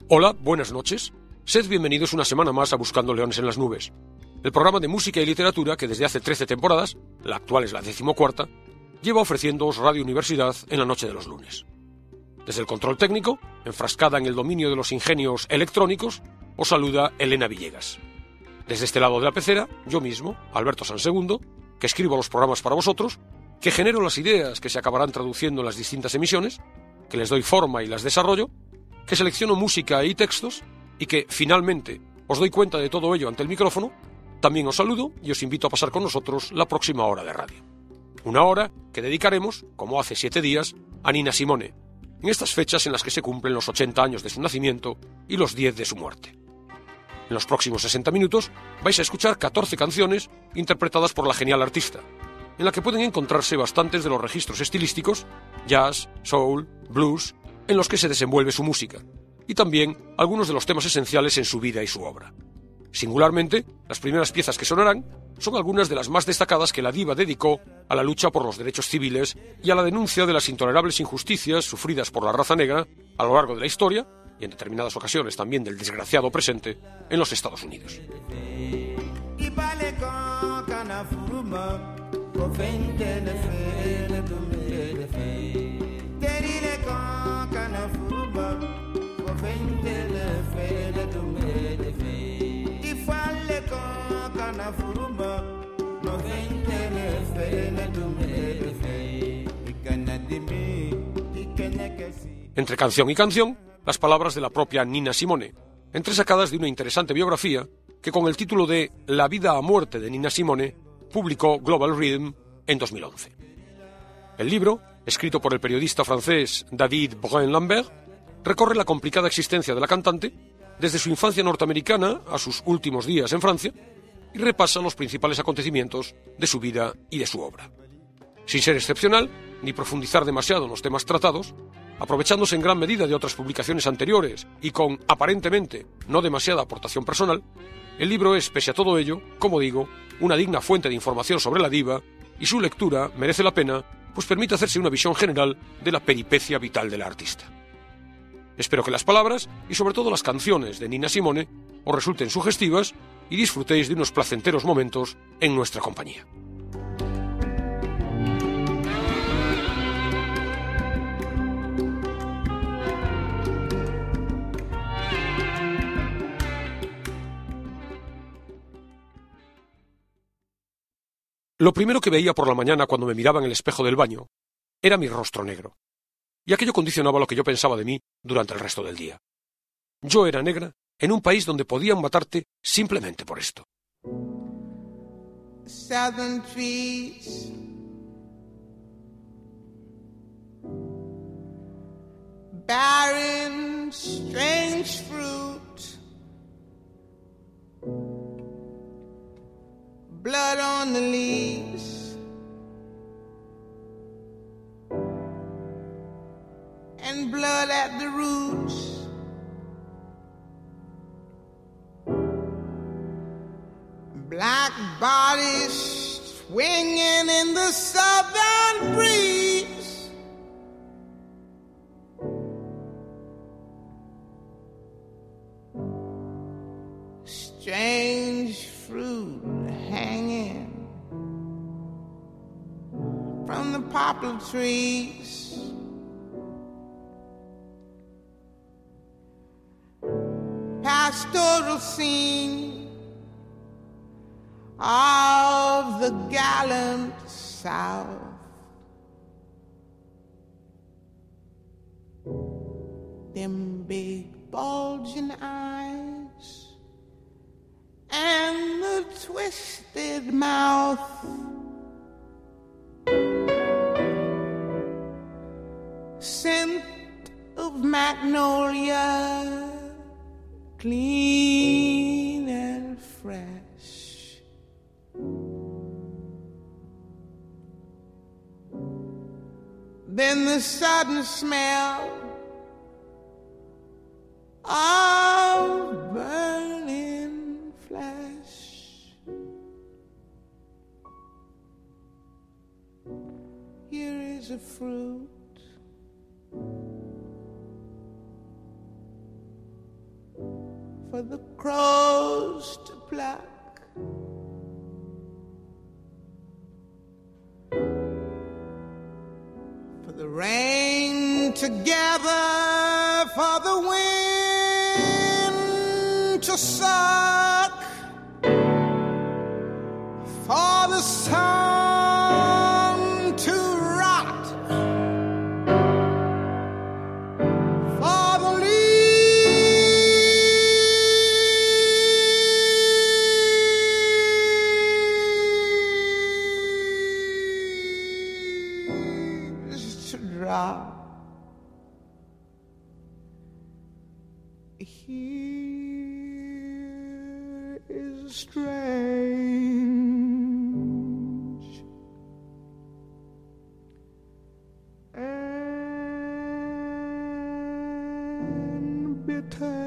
Hola, buenas noches. Sed bienvenidos una semana más a Buscando Leones en las Nubes, el programa de música y literatura que desde hace 13 temporadas, la actual es la 14ª, lleva ofreciéndoos Radio Universidad en la noche de los lunes. Desde el control técnico, enfrascada en el dominio de los ingenios electrónicos, os saluda Elena Villegas. Desde este lado de la pecera, yo mismo, Alberto Sansegundo, que escribo los programas para vosotros, que genero las ideas que se acabarán traduciendo en las distintas emisiones, que les doy forma y las desarrollo, que selecciono música y textos y que, finalmente, os doy cuenta de todo ello ante el micrófono, también os saludo y os invito a pasar con nosotros la próxima hora de radio. Una hora que dedicaremos, como hace 7 días, a Nina Simone, en estas fechas en las que se cumplen los 80 años de su nacimiento y los 10 de su muerte. En los próximos 60 minutos vais a escuchar 14 canciones interpretadas por la genial artista, en la que pueden encontrarse bastantes de los registros estilísticos, jazz, soul, blues, en los que se desenvuelve su música, y también algunos de los temas esenciales en su vida y su obra. Singularmente, las primeras piezas que sonarán son algunas de las más destacadas que la diva dedicó a la lucha por los derechos civiles y a la denuncia de las intolerables injusticias sufridas por la raza negra a lo largo de la historia, y en determinadas ocasiones también del desgraciado presente, en los Estados Unidos. Entre canción y canción, las palabras de la propia Nina Simone, entresacadas de una interesante biografía que con el título de La vida a muerte de Nina Simone publicó Global Rhythm en 2011. El libro, escrito por el periodista francés David Brun-Lambert, recorre la complicada existencia de la cantante desde su infancia norteamericana a sus últimos días en Francia y repasa los principales acontecimientos de su vida y de su obra. Sin ser excepcional, ni profundizar demasiado en los temas tratados, aprovechándose en gran medida de otras publicaciones anteriores y con, aparentemente, no demasiada aportación personal, el libro es, pese a todo ello, como digo, una digna fuente de información sobre la diva y su lectura merece la pena, pues permite hacerse una visión general de la peripecia vital de la artista. Espero que las palabras y sobre todo las canciones de Nina Simone os resulten sugestivas y disfrutéis de unos placenteros momentos en nuestra compañía. Lo primero que veía por la mañana cuando me miraba en el espejo del baño era mi rostro negro, y aquello condicionaba lo que yo pensaba de mí durante el resto del día. Yo era negra en un país donde podían matarte simplemente por esto. Southern trees, barren, strange fruit, blood on the leaves, and blood at the roots. Black bodies swinging in the southern breeze. Strange fruit hanging from the poplar trees. Pastoral scene of the gallant South. Them big bulging eyes and the twisted mouth. Scent of magnolia, clean and fresh. Then the sudden smell of burning flesh. Here is a fruit for the crows to pluck, for the rain to gather, for the wind to suck, for the sun to rot, for the leaves to drop. Here is strange and bitter.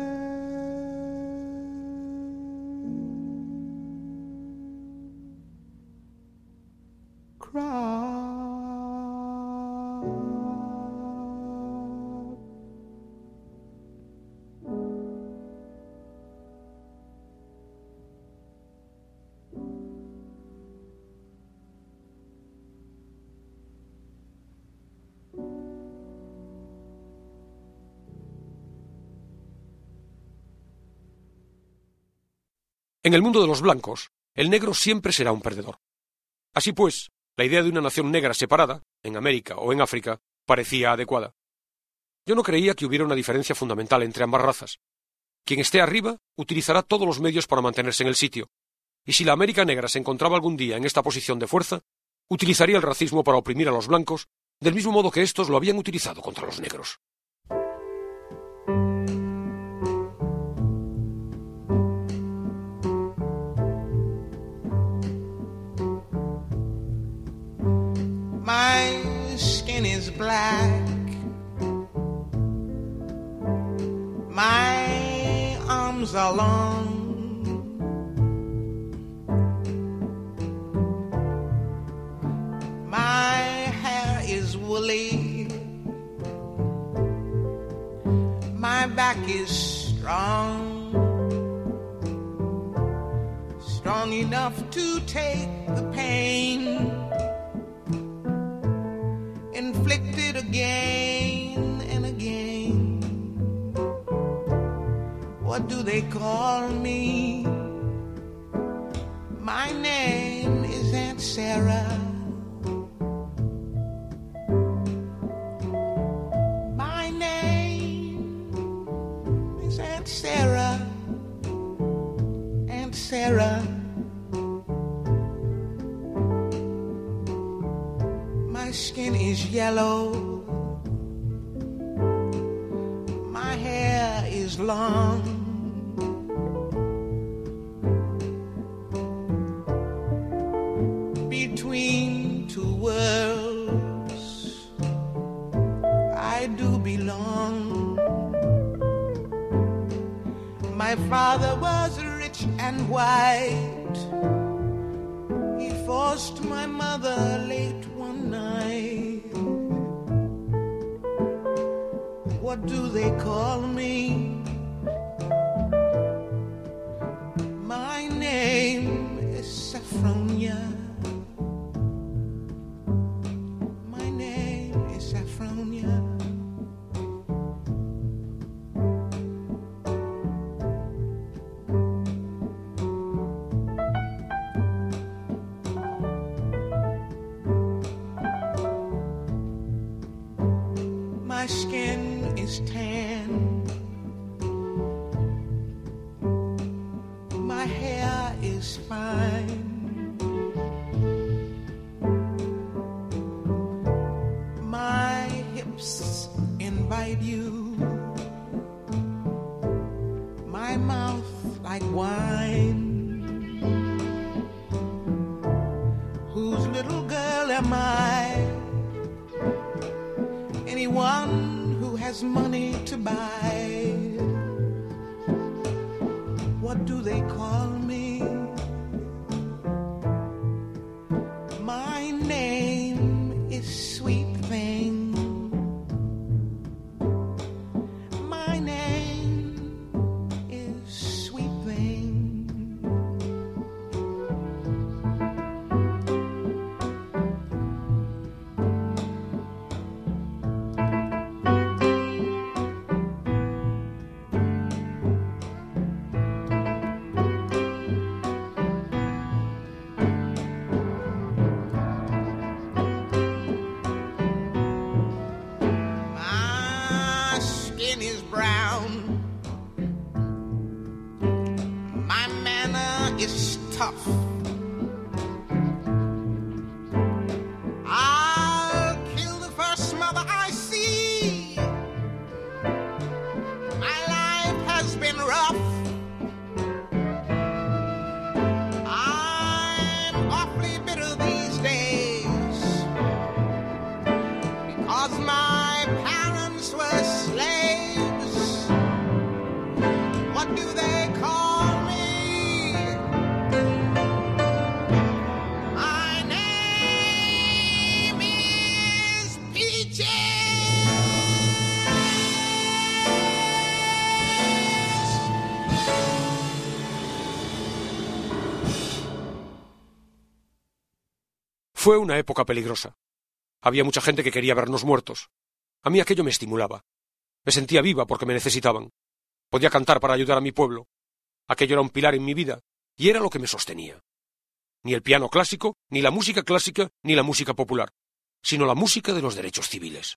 En el mundo de los blancos, el negro siempre será un perdedor. Así pues, la idea de una nación negra separada, en América o en África, parecía adecuada. Yo no creía que hubiera una diferencia fundamental entre ambas razas. Quien esté arriba utilizará todos los medios para mantenerse en el sitio, y si la América negra se encontraba algún día en esta posición de fuerza, utilizaría el racismo para oprimir a los blancos, del mismo modo que estos lo habían utilizado contra los negros. My skin is black. My arms are long. My hair is woolly. My back is strong. Strong enough to take the pain inflicted again and again. What do they call me? My name is Aunt Sarah. My name is Aunt Sarah. Aunt Sarah. My skin is yellow. My hair is long. Between two worlds, I do belong. My father was rich and white. He forced my mother late one night. What do they call me? My name is Saffronia. My name is Saffronia. My skin is tan. My hair is fine. My hips invite you. My mouth like wine. Whose little girl am I? Anyone who has money to buy. What do they call me? My name is Sweet Thing. My name is frown. My manner is tough. I'll kill the first mother I see. My life has been rough. I'm awfully bitter these days because my parents were slaves. What do they call me? My name is Peaches. Fue una época peligrosa. Había mucha gente que quería vernos muertos. A mí aquello me estimulaba. Me sentía viva porque me necesitaban. Podía cantar para ayudar a mi pueblo. Aquello era un pilar en mi vida, y era lo que me sostenía. Ni el piano clásico, ni la música clásica, ni la música popular, sino la música de los derechos civiles.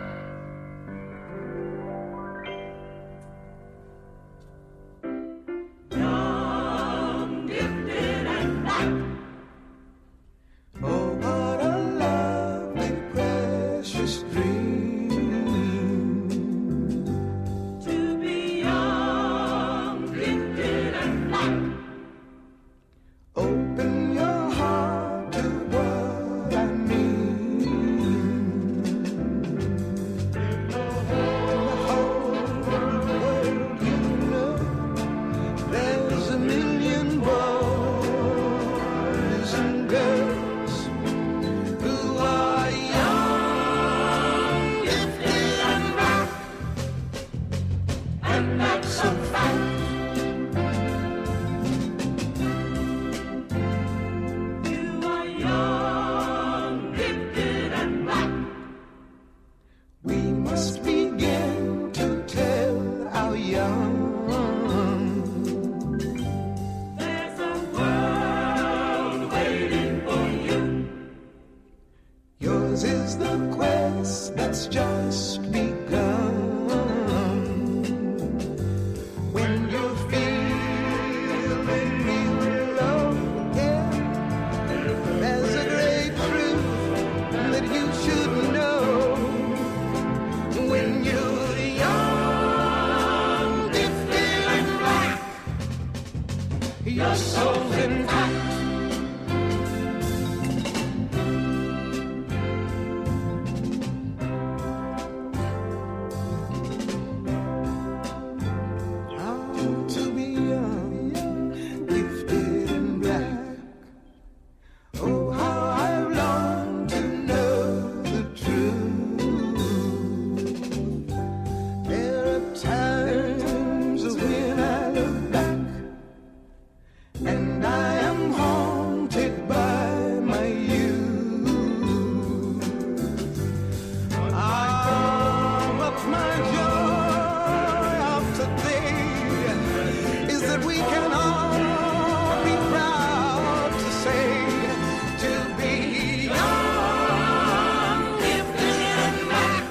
Oh, what a lovely, precious dream. To be young, gifted and black. Open your heart to what I mean. In the whole world, you know, there's a million boys and girls who are young, gifted and black, and that's a fact. You are young, gifted and black. We must begin to tell our young. There's a world waiting for you. Yours is the quest that's just begun. When you're feeling real low, yeah, there's a great truth that you should know. When you're young, gifted and black, your soul's intact. To be young, gifted and black. Oh, how I've longed to know the truth. There are times when I look back and I am haunted by my youth. But my joy of today is that we can all be proud to say, to be young, gifted and black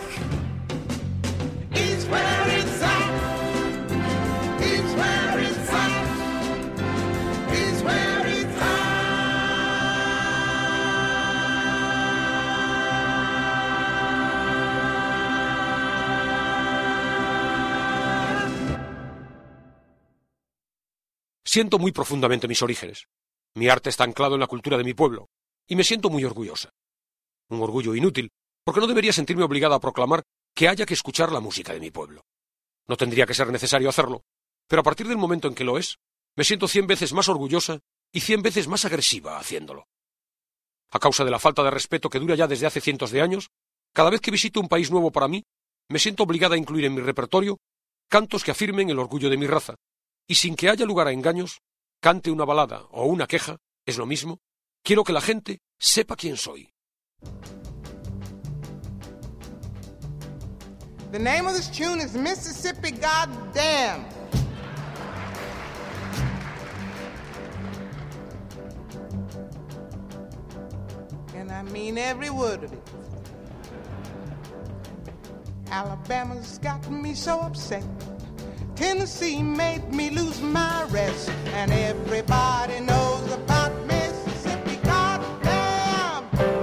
is where it's at, is where it's at, is where it's at. Siento muy profundamente mis orígenes. Mi arte está anclado en la cultura de mi pueblo, y me siento muy orgullosa. Un orgullo inútil, porque no debería sentirme obligada a proclamar que haya que escuchar la música de mi pueblo. No tendría que ser necesario hacerlo, pero a partir del momento en que lo es, me siento 100 veces más orgullosa y 100 veces más agresiva haciéndolo. A causa de la falta de respeto que dura ya desde hace cientos de años, cada vez que visito un país nuevo para mí, me siento obligada a incluir en mi repertorio cantos que afirmen el orgullo de mi raza, y sin que haya lugar a engaños, cante una balada o una queja, es lo mismo, quiero que la gente sepa quién soy. The name of this tune is Mississippi Goddamn. And I mean every word of it. Alabama's got me so upset. Tennessee made me lose my rest. And everybody knows about Mississippi. Goddamn!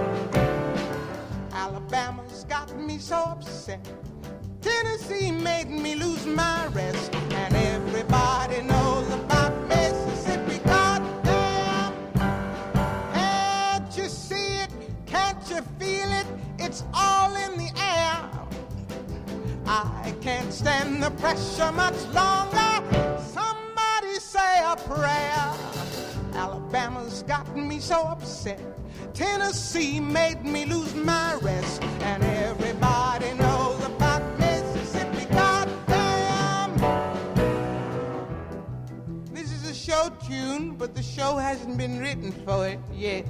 Alabama's got me so upset. Tennessee made me lose my rest. And everybody knows about Mississippi. Goddamn! Can't you see it? Can't you feel it? It's all in the air. I can't stand the pressure much longer. Somebody say a prayer. Alabama's gotten me so upset. Tennessee made me lose my rest. And everybody knows about Mississippi. Goddamn! This is a show tune, but the show hasn't been written for it yet.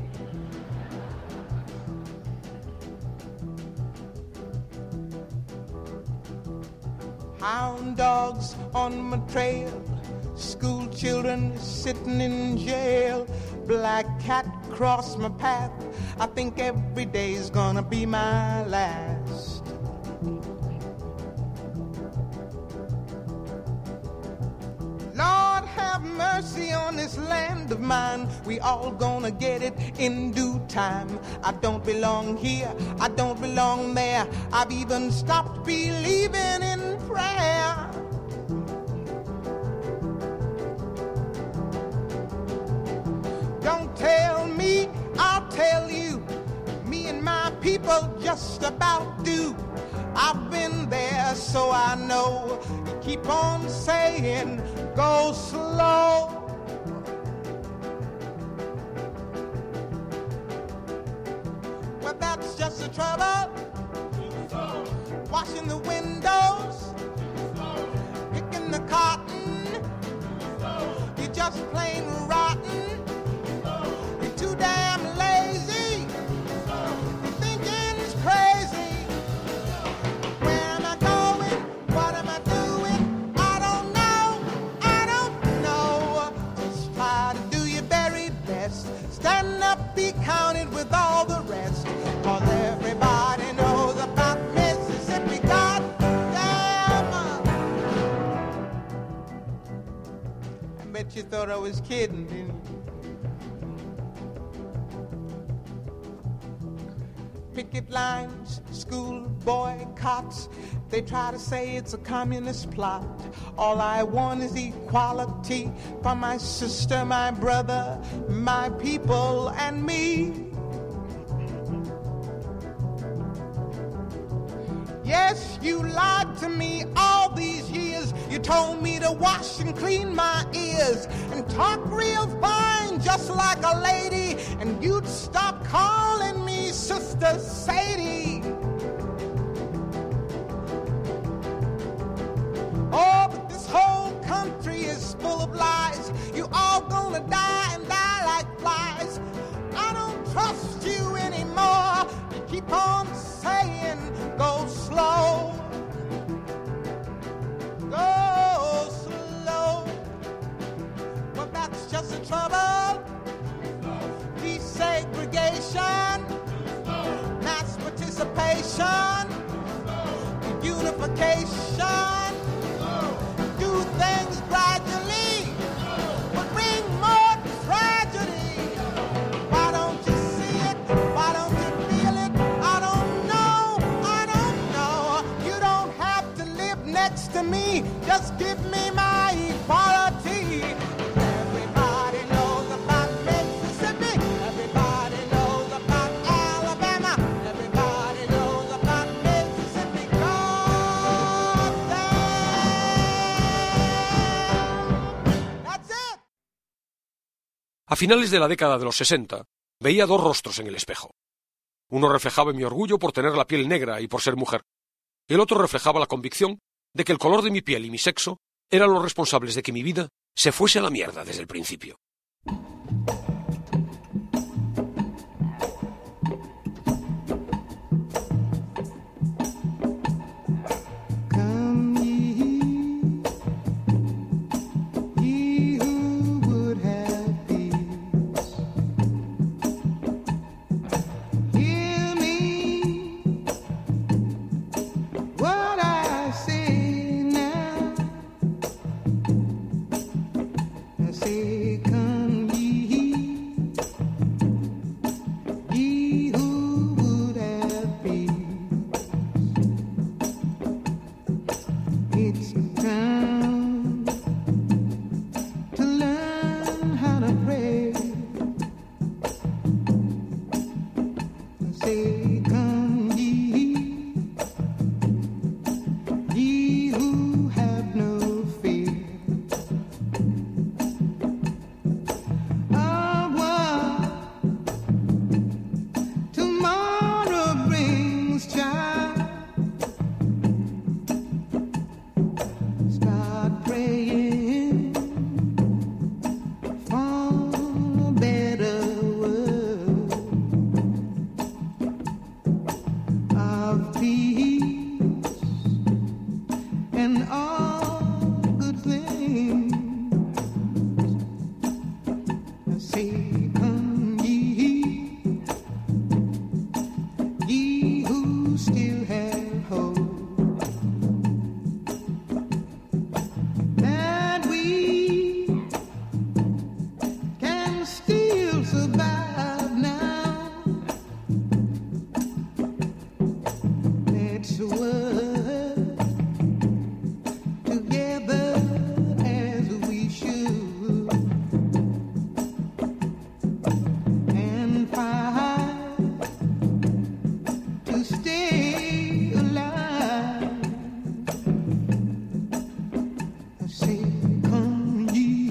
Hound dogs on my trail, school children sitting in jail, black cat cross my path. I think every day's gonna be my last. Lord have mercy on this land of mine. We all gonna get it in due time. I don't belong here, I don't belong there. I've even stopped believing in prayer. Don't tell me, I'll tell you. Me and my people just about do. I've been there, so I know. Keep on saying, go slow. Well, that's just the trouble. Washing the windows, picking the cotton. You're just plain rotten. You're too damn lazy. Your thinking's crazy. Where am I going? What am I doing? I don't know. Just try to do your very best. Stand up, be counted with all the rest. 'Cause everybody knows about Mississippi. Goddamn! I bet you thought I was kidding, didn't you? Picket lines, school boycotts. They try to say it's a communist plot. All I want is equality for my sister, my brother, my people, and me. Yes, you lied to me all these years. You told me to wash and clean my ears and talk real fine, just like a lady. And you'd stop calling me Sister Sadie. Oh, but this whole country is full of lies. You all gonna die and die like flies. I don't trust you anymore. You keep on saying, go slow. Go slow. Well, that's just the trouble. Desegregation, mass participation, unification. Do things gradually, but bring more tragedy. Why don't you see it? Why don't you feel it? I don't know. You don't have to live next to me. Just give me my equality. Everybody knows about Mississippi. Everybody knows about Alabama. Everybody knows about Mississippi. Goddamn! That's it. A finales de la década de los 60, veía dos rostros en el espejo. Uno reflejaba mi orgullo por tener la piel negra y por ser mujer. El otro reflejaba la convicción de que el color de mi piel y mi sexo eran los responsables de que mi vida se fuese a la mierda desde el principio. Come ye who would have peace. Hear me, whoa. It's time to learn how to pray. Say, come ye who have no fear of what tomorrow brings, child. Start praying for a better world of peace and all good things. I say, come ye who still have hope, that we can still survive now. Let's work together as we should and fight to stay alive. I say, come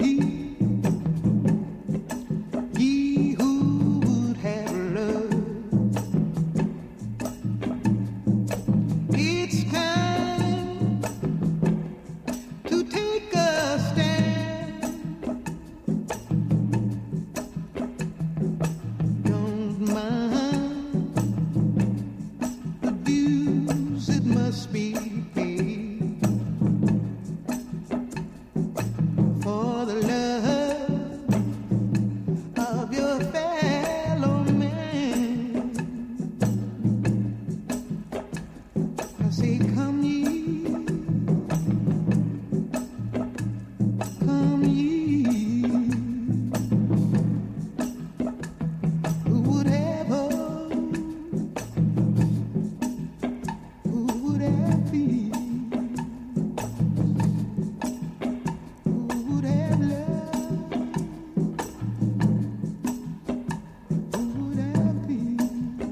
ye who would have love. It's time to take a stand. Don't mind the dues that must be paid for the love of your fellow man. I say, come ye who would have hope, who would have peace, who would have love, who would have peace.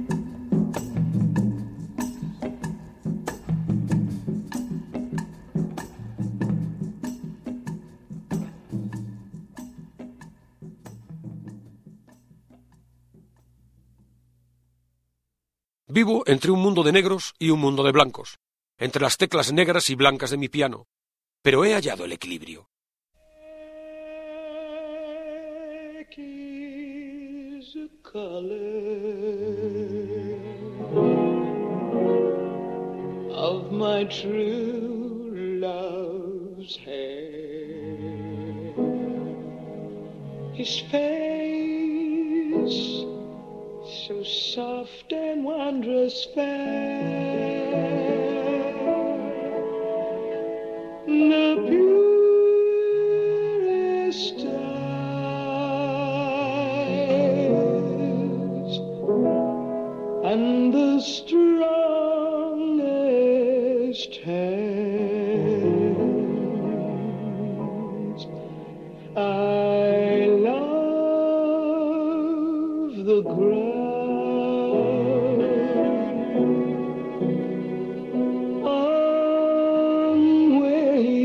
Vivo entre un mundo de negros y un mundo de blancos, entre las teclas negras y blancas de mi piano, pero he hallado el equilibrio. Black is the color of my true love's hair. His face so soft and wondrous fair, the purest eyes and the strongest hands. I love the ground on where he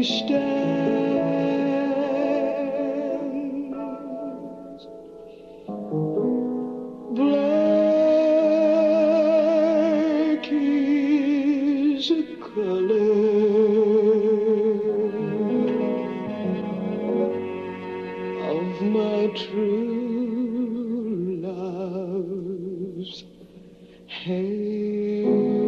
stands. Black is a color of my true love's hair.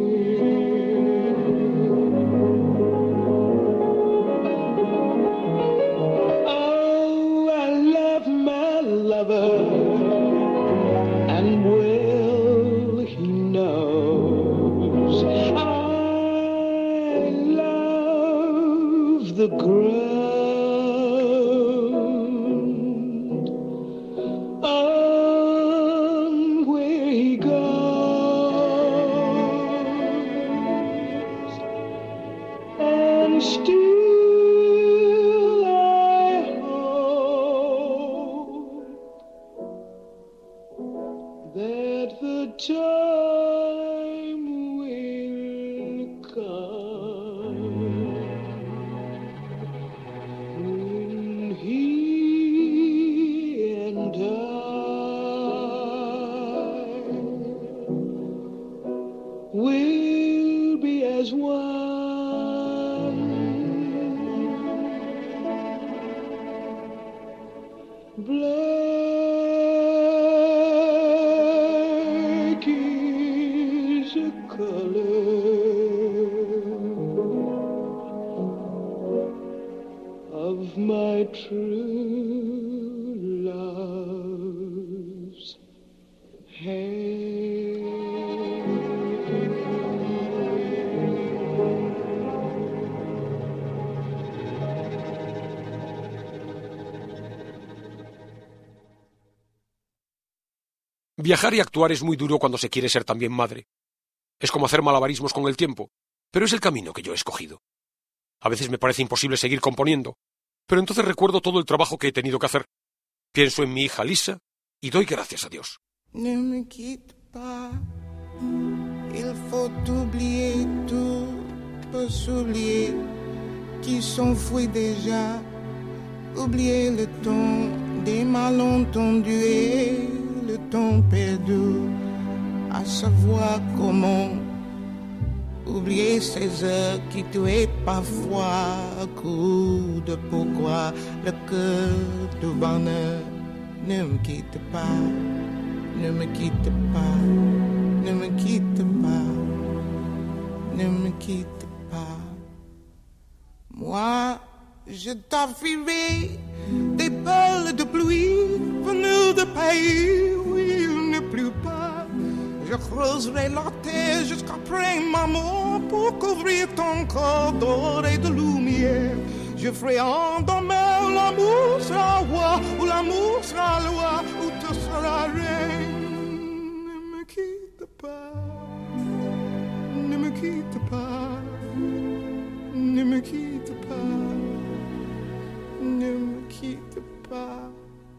Oh, I love my lover, and well he knows. I love the ground on where he goes, and still Black is a color of my true love's hair. Viajar y actuar es muy duro cuando se quiere ser también madre. Es como hacer malabarismos con el tiempo, pero es el camino que yo he escogido. A veces me parece imposible seguir componiendo, pero entonces recuerdo todo el trabajo que he tenido que hacer. Pienso en mi hija Lisa y doy gracias a Dios. Ne me quitte pas, il faut oublier tout, peut s'oublier, qui s'enfuit déjà, oublier le temps des malentendus et le temps perdu, à savoir comment oublier ces heures qui tuaient parfois à coup de pourquoi le cœur du bonheur. Ne me quitte pas, ne me quitte pas, ne me quitte pas, ne me quitte pas. Moi, je t'offrirai des perles de pluie venues de pays où il ne pleut pas. Je creuserai la terre jusqu'après ma mort pour couvrir ton corps d'or et de lumière. Je ferai en demain l'amour sera roi, ou l'amour sera loi, ou tu seras reine. Ne me quitte pas, ne me quitte pas, ne me quitte pas, ne me quitte pas.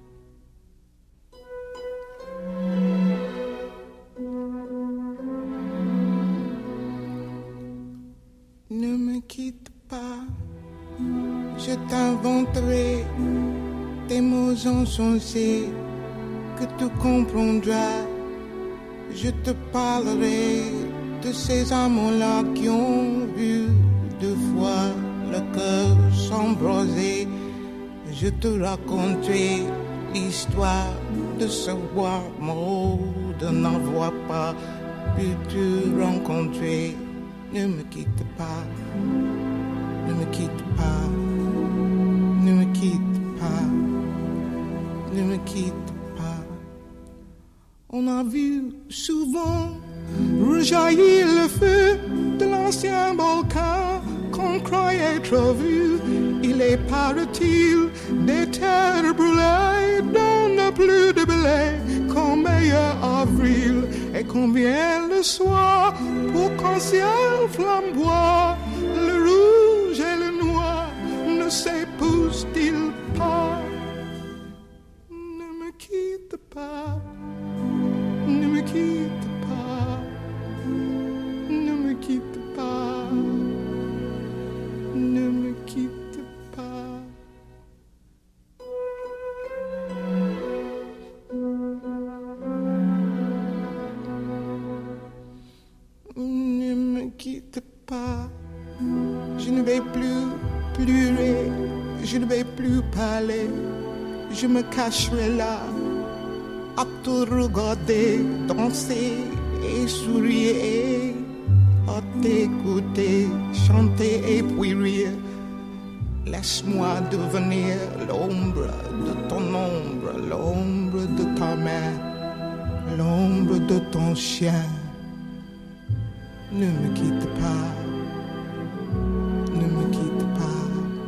Ne me quitte pas, je t'inventerai des mots insensés que tu comprendras. Je te parlerai de ces amants-là qui ont vu deux fois le cœur s'embraser. Je te raconterai l'histoire de ce roi mort de n'avoir pas pu te rencontrer. Ne me quitte pas, ne me quitte pas, ne me quitte pas, ne me quitte pas. On a vu souvent rejaillir le feu de l'ancien volcan qu'on croyait trop vu. Il est, paraît-il, des terres brûlées, donne plus de blé qu'en meilleur avril. Et combien le soir, pour qu'un ciel flamboie, le rouge et le noir ne s'épousent-ils pas? Ne me quitte pas, ne me quitte pas, ne me quitte pas, ne me quitte pas. Ne me quitte pas, je ne vais plus pleurer, je ne vais plus parler, je me cacherai là à te regarder, danser et sourire, à t'écouter, chanter et puis rire. Laisse-moi devenir l'ombre de ton ombre, l'ombre de ta main, l'ombre de ton chien. Ne me quitte pas, ne me quitte pas,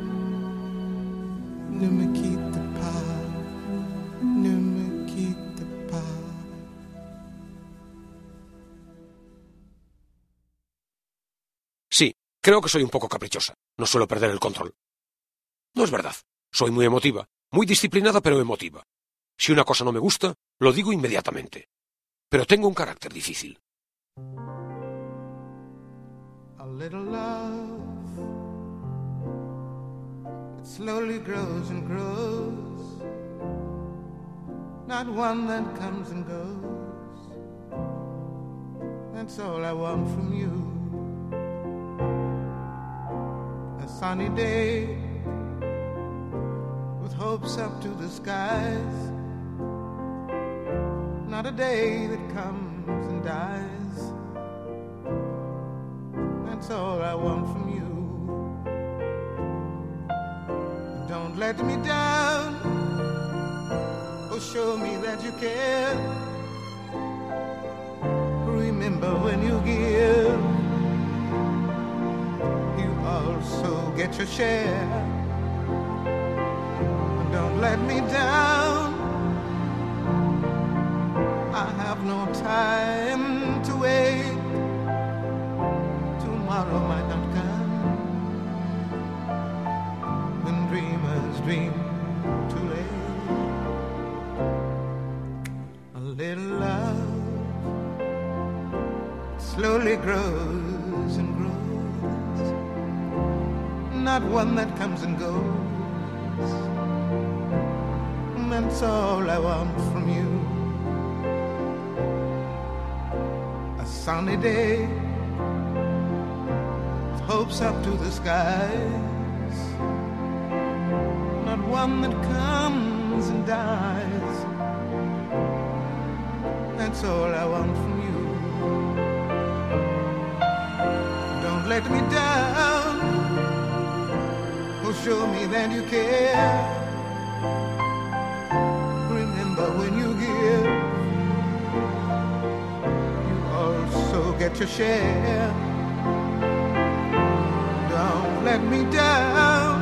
ne me quitte pas, ne me quitte pas. Sí, creo que soy un poco caprichosa. No suelo perder el control. No es verdad. Soy muy emotiva, muy disciplinada pero emotiva. Si una cosa no me gusta, lo digo inmediatamente. Pero tengo un carácter difícil. A little love, it slowly grows and grows, not one that comes and goes. That's all I want from you. A sunny day with hope hopes up to the skies. Not a day that comes and dies. That's all I want from you. Don't let me down. Oh, show me that you care. Remember when you give, you also get your share. Don't let me down. I have no time to wait. Tomorrow might not come. When dreamers dream too late. A little love slowly grows and grows. Not one that comes and goes. That's all I want from you. A sunny day, hopes up to the skies. Not one that comes and dies. That's all I want from you. Don't let me down. Oh, show me that you care. Remember when you give, you also get your share. Don't let me down.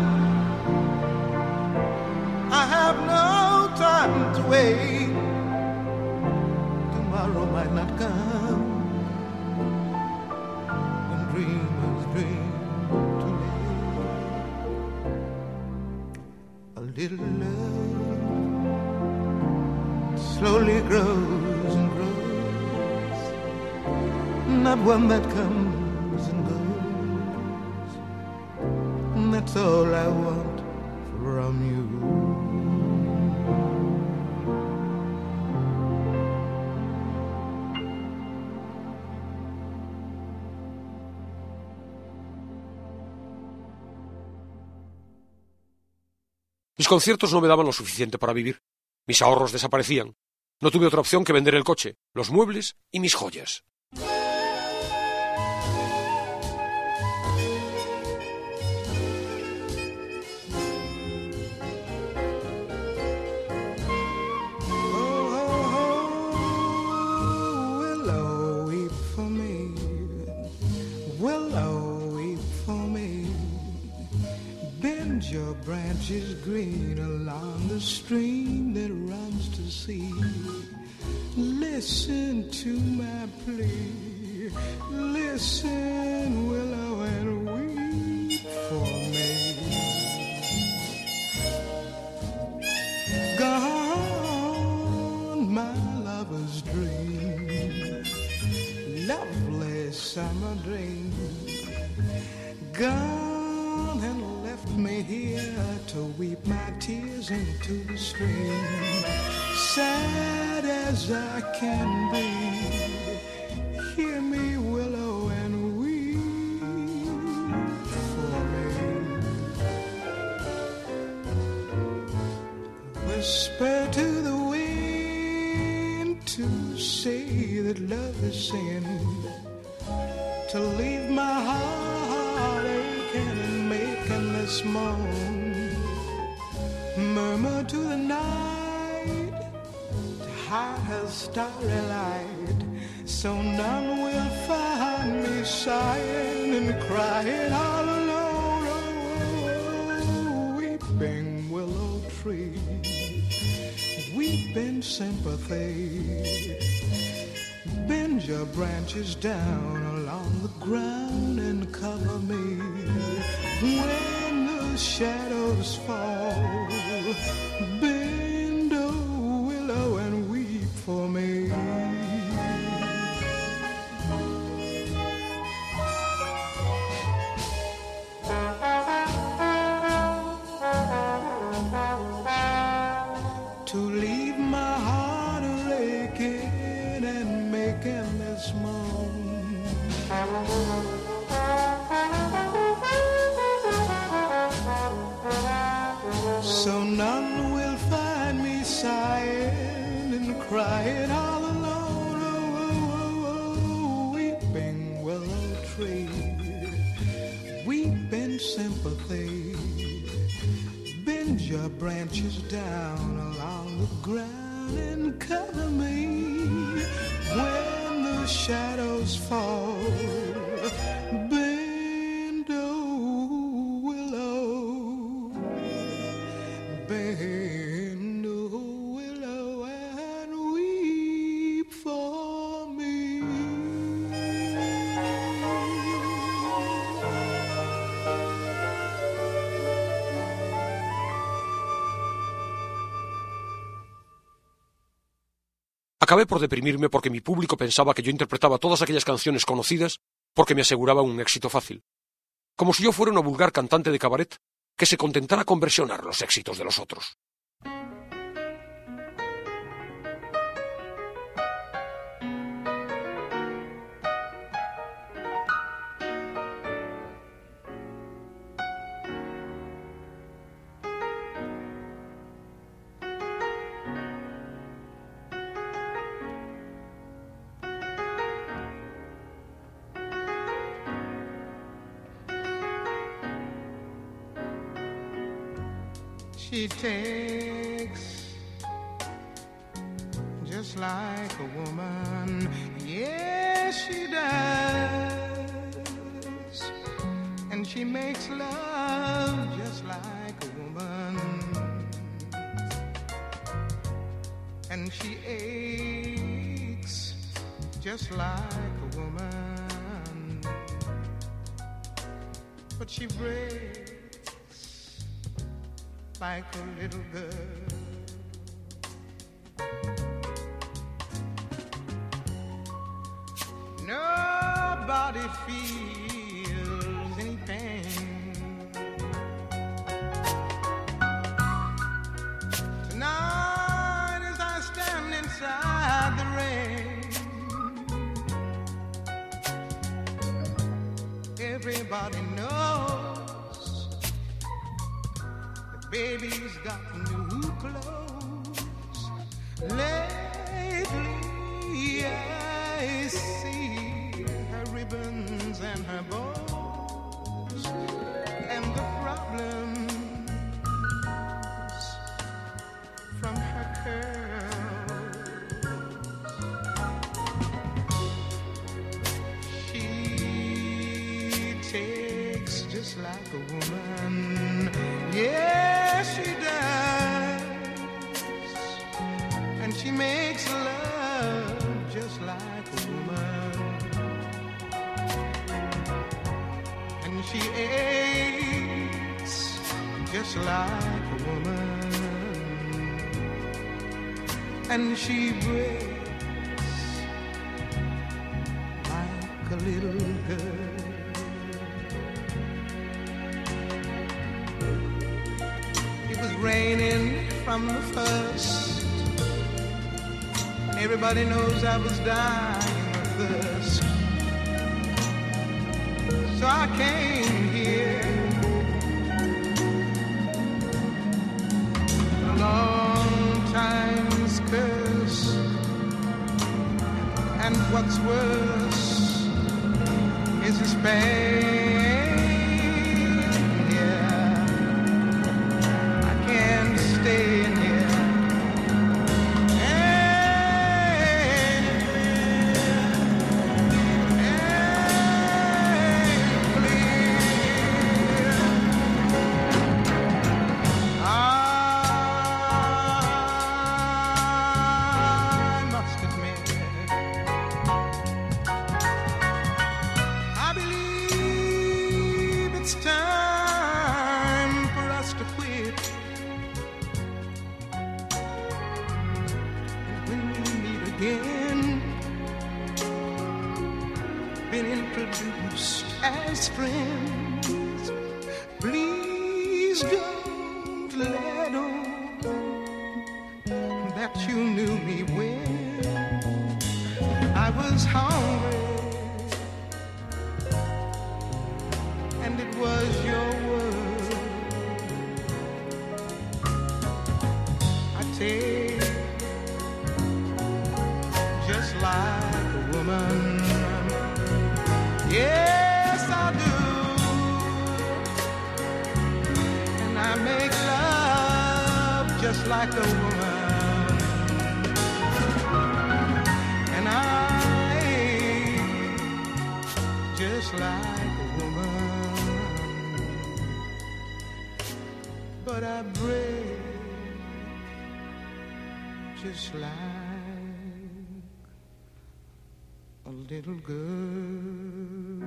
I have no time to wait. Tomorrow might not come. When dreamers dream too late. A little love slowly grows and grows. Not one that comes and goes. And that's all I want from you. Mis conciertos no me daban lo suficiente para vivir. Mis ahorros desaparecían. No tuve otra opción que vender el coche, los muebles y mis joyas. Willow, weep for me. Willow, weep for me. Bend your branches green along the stream that runs to sea. Listen to my plea. Listen, willow, and weep for me. Gone, my lover's dream. Lovely summer dream. Gone and left me here to weep my tears into the stream. Sad as I can be, hear me, willow, and weep for me. Whisper to the wind to say that love is sin, to leave my heart aching and making this moan. Murmur to the night to hide her starry light, so none will find me sighing and crying all alone. Oh, weeping willow tree, weeping sympathy. Bend your branches down along the ground and cover me. When the shadows fall, bend, oh willow, and weep for me. To leave my heart aching and making this moan. So none sighing and crying all alone. Weeping willow tree, weeping sympathy, bend your branches down along the ground and cover me when the shadows fall. Bend, oh willow, bend, oh willow, and weep for me. Acabé por deprimirme porque mi público pensaba que yo interpretaba todas aquellas canciones conocidas porque me aseguraba un éxito fácil. Como si yo fuera una vulgar cantante de cabaret que se contentara con versionar los éxitos de los otros. She takes just like a woman, yes she does, and she makes love just like a woman, and she aches just like a woman, but she breaks like a little girl. Nobody feels any pain. Tonight as I stand inside the rain, everybody knows baby's got new clothes. Lately I see her ribbons and her bows, and the problems from her curls. She takes just like a woman, yeah, she does, and she makes love just like a woman, and she aches just like a woman, and she breaks like a little girl. Raining from the first, and everybody knows I was dying of thirst. So I came here, a long time's curse, and what's worse is this pain. Staying here, I must admit, I believe it's time for us to quit. Again, been introduced as friends. Please don't let on that you knew me when I was hungry, and it was your word. I take just like a woman, and I ache just like a woman, but I break just like a little girl.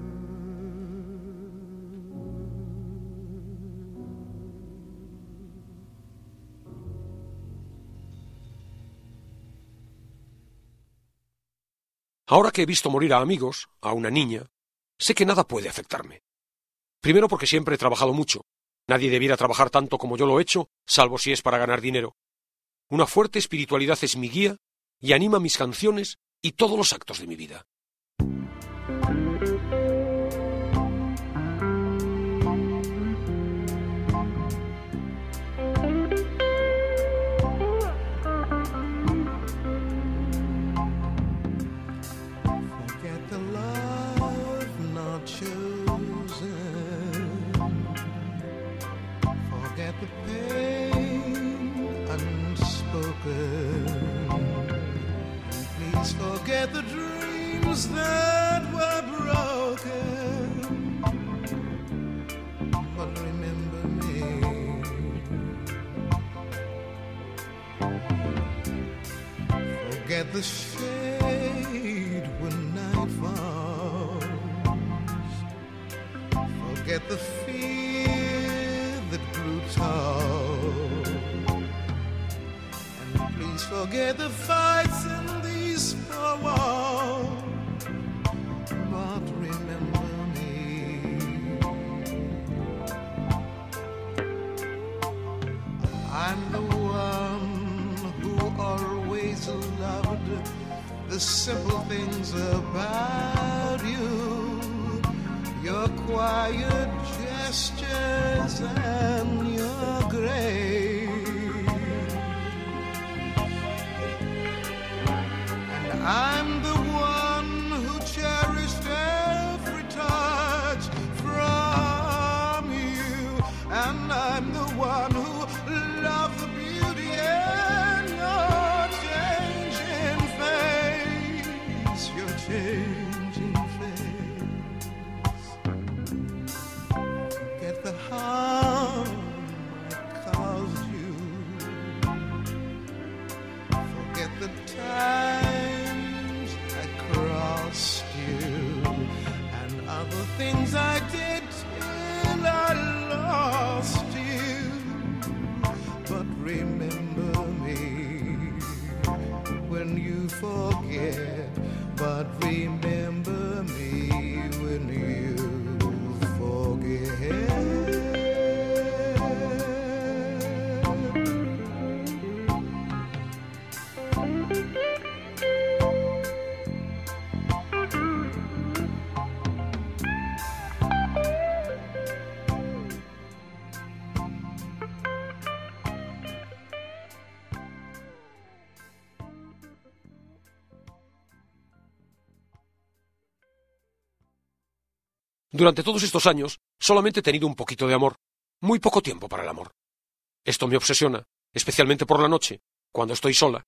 Ahora que he visto morir a amigos, a una niña, sé que nada puede afectarme. Primero porque siempre he trabajado mucho. Nadie debiera trabajar tanto como yo lo he hecho, salvo si es para ganar dinero. Una fuerte espiritualidad es mi guía y anima mis canciones y todos los actos de mi vida. Forget the love not chosen. Forget the pain unspoken. Please forget the dreams that were broken. But remember me. Forget the shade when night falls. Forget the fear that grew tall. And please forget the fights in these four walls. But remember me. I'm the one who always loved the simple things about you, your quiet gestures and your grace. And I'm the one who cherished every touch from you, and I'm the one who loved the beauty in your changing face, your changing face. Forget the harm I caused you. Forget the times I crossed you, and other things I did till I lost you. But remember me when you forget. But remember me when you forget. Durante todos estos años, solamente he tenido un poquito de amor. Muy poco tiempo para el amor. Esto me obsesiona, especialmente por la noche, cuando estoy sola.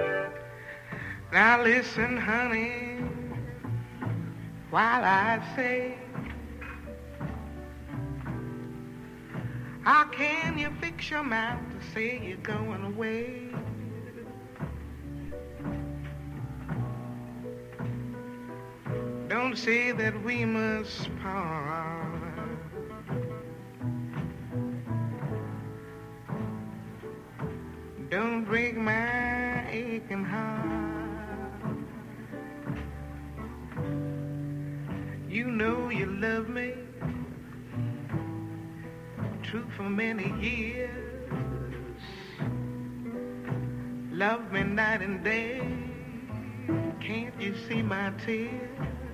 Now listen, honey, while I say, how can you fix your mouth to say you're going away? Don't say that we must part. Don't break my aching heart. You know you love me, true for many years. Love me night and day. Can't you see my tears?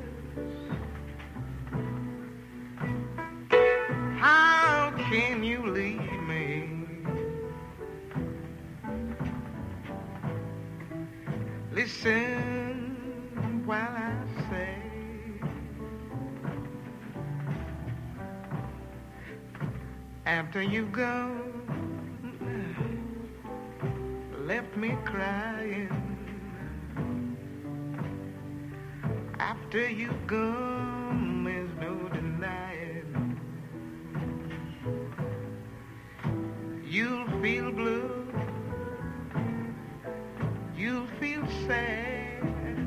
How can you leave me? Listen while I say, after you've gone, me crying. After you gone, there's no denying. You'll feel blue, you'll feel sad.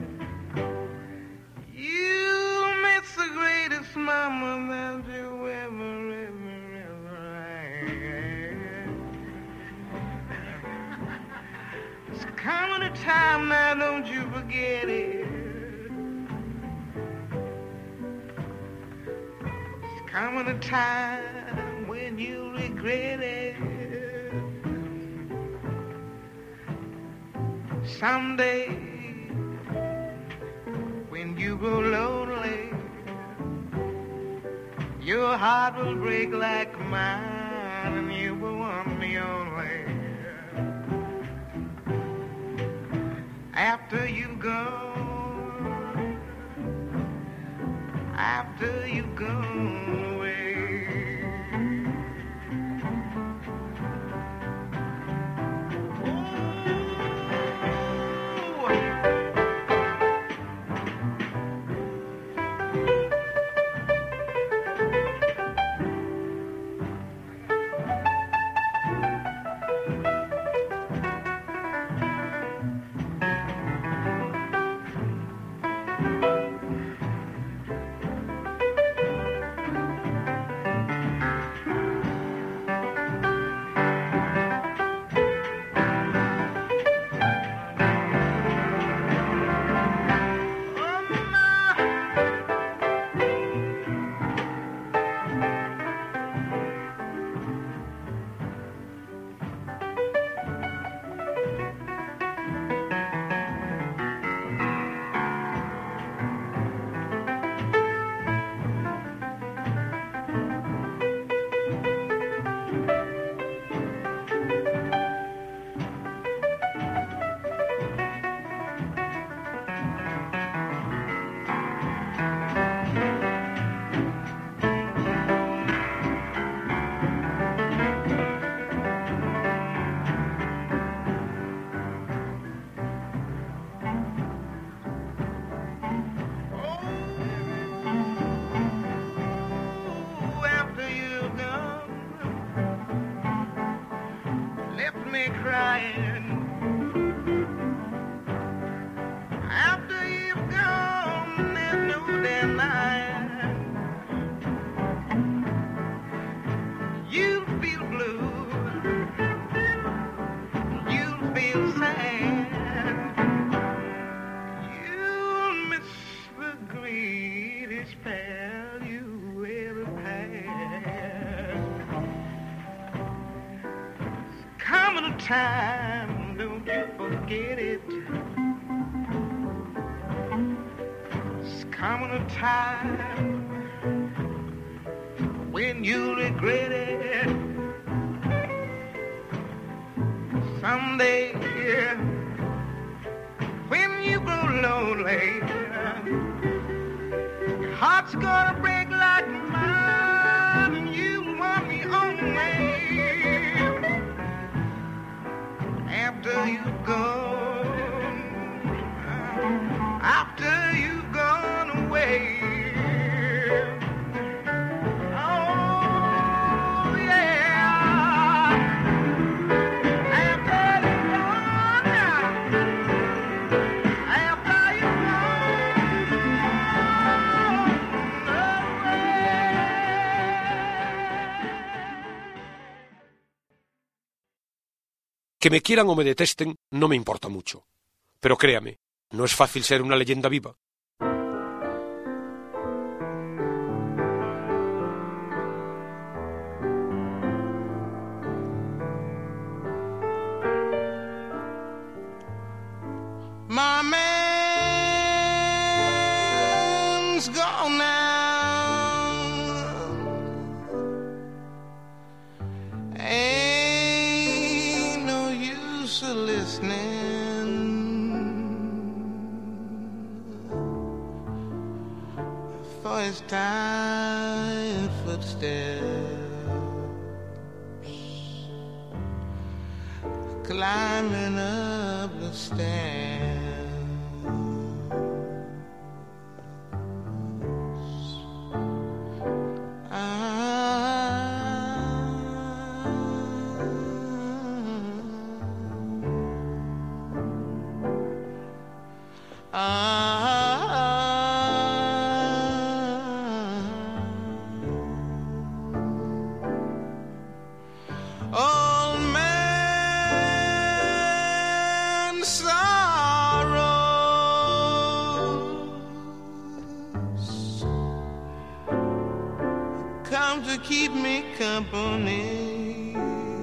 You'll miss the greatest mama that you ever had. It's coming a time now, don't you forget it. It's coming a time when you regret it. Someday, when you grow lonely, your heart will break like mine, and you will want me only. After you go, after you go away. Time, don't you forget it. It's coming a time when you regret it. Someday, when you grow lonely, your heart's gonna break like mine, and you want me only. After you've gone, after you've gone away. Oh, yeah. After you've gone, after you've Que me quieran o me detesten no me importa mucho. Pero créame, no es fácil ser una leyenda viva. My man's gone now. Ain't no use of listening. For his tired footsteps climbing up Old man sorrows come to keep me company.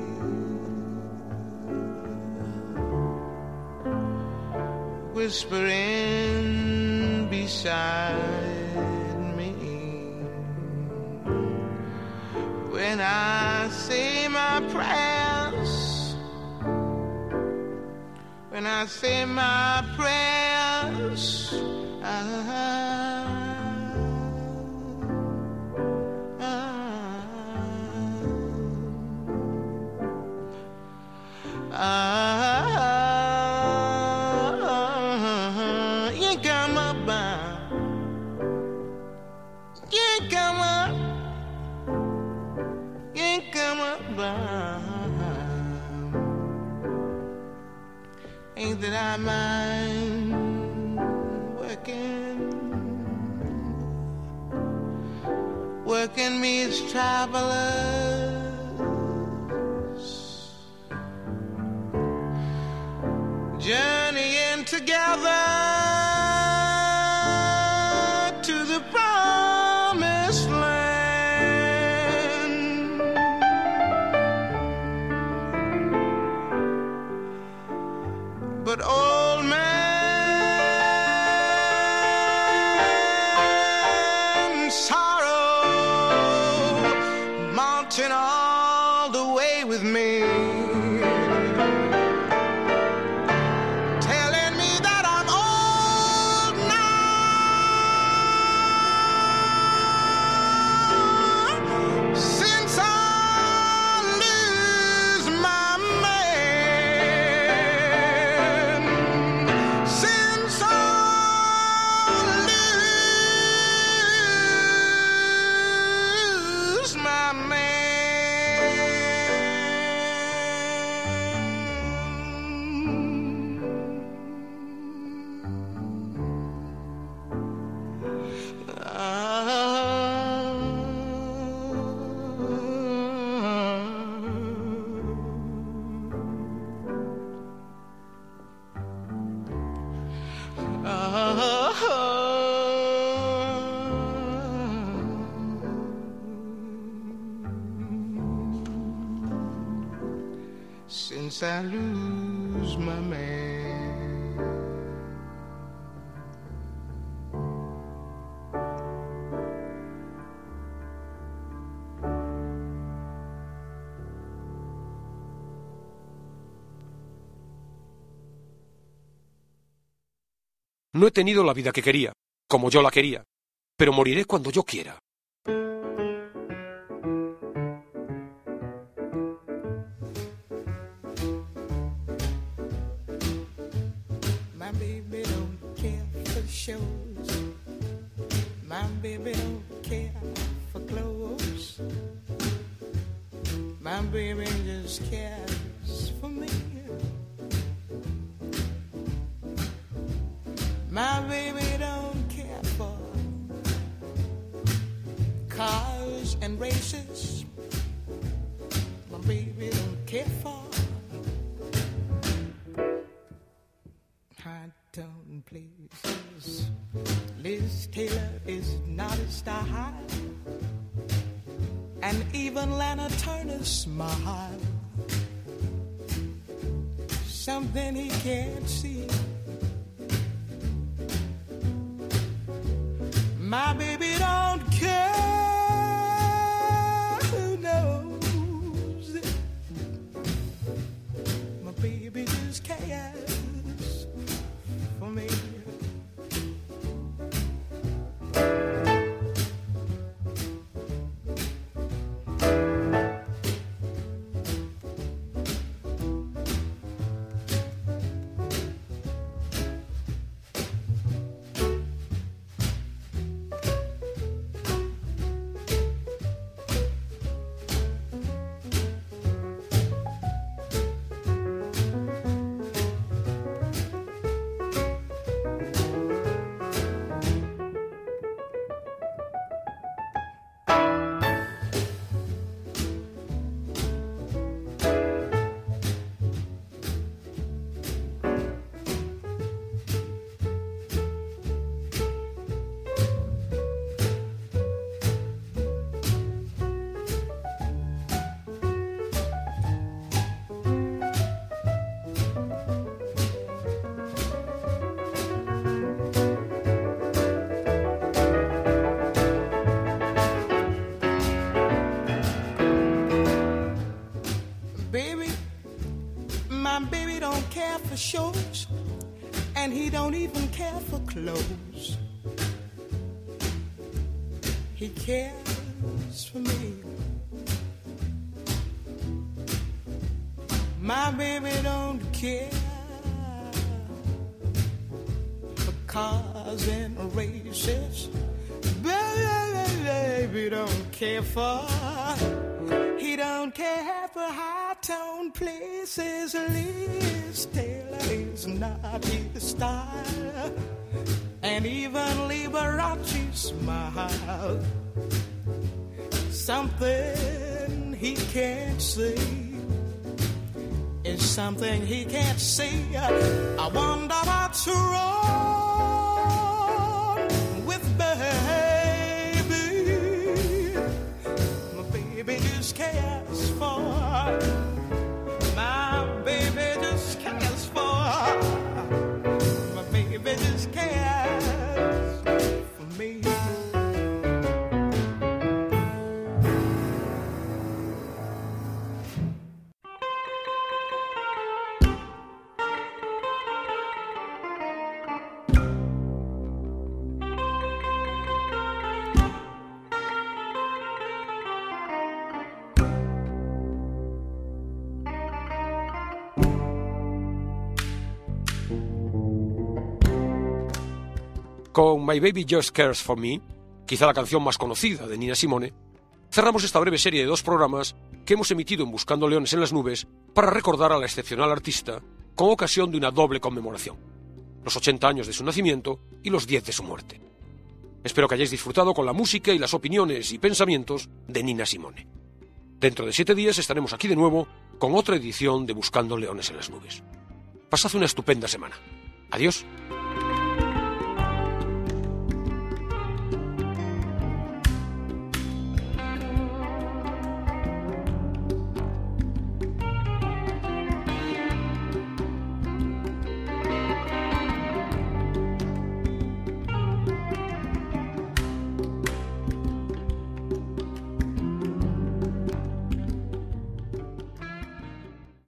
Whispering beside me when I say my prayers, when I say my prayers, you come up, you come up, you come up. Ain't that I mind working me as travelers, journeying together to the promised land. But old man sorrow mounting all the way with me, telling me that I'm old now since I lose my man, since I lose my man. Since I lose my man. No he tenido la vida que quería, como yo la quería, pero moriré cuando yo quiera. My baby don't care for shows. My baby don't care for clothes. My baby just cares for me. My baby don't care for cars and races. My baby don't care for high-tone places. Liz Taylor is not a star, and even Lana Turner's smile, something he can't see. My baby don't care, who knows it? My baby just cares for me. My baby don't care for shows, and he don't even care for clothes. He cares for me. My baby don't care for cars and races. Baby don't care for. He don't care for high-tone places. Liz Taylor is not his style, and even Liberace smile. Something he can't see is something he can't see. I wonder what's wrong with baby. My baby just cares for. My baby just cares for. My baby just cares for me. Con My Baby Just Cares For Me, quizá la canción más conocida de Nina Simone, cerramos esta breve serie de 2 programas que hemos emitido en Buscando Leones en las Nubes para recordar a la excepcional artista con ocasión de una doble conmemoración, los 80 años de su nacimiento y los 10 de su muerte. Espero que hayáis disfrutado con la música y las opiniones y pensamientos de Nina Simone. Dentro de 7 días estaremos aquí de nuevo con otra edición de Buscando Leones en las Nubes. Pasad una estupenda semana. Adiós.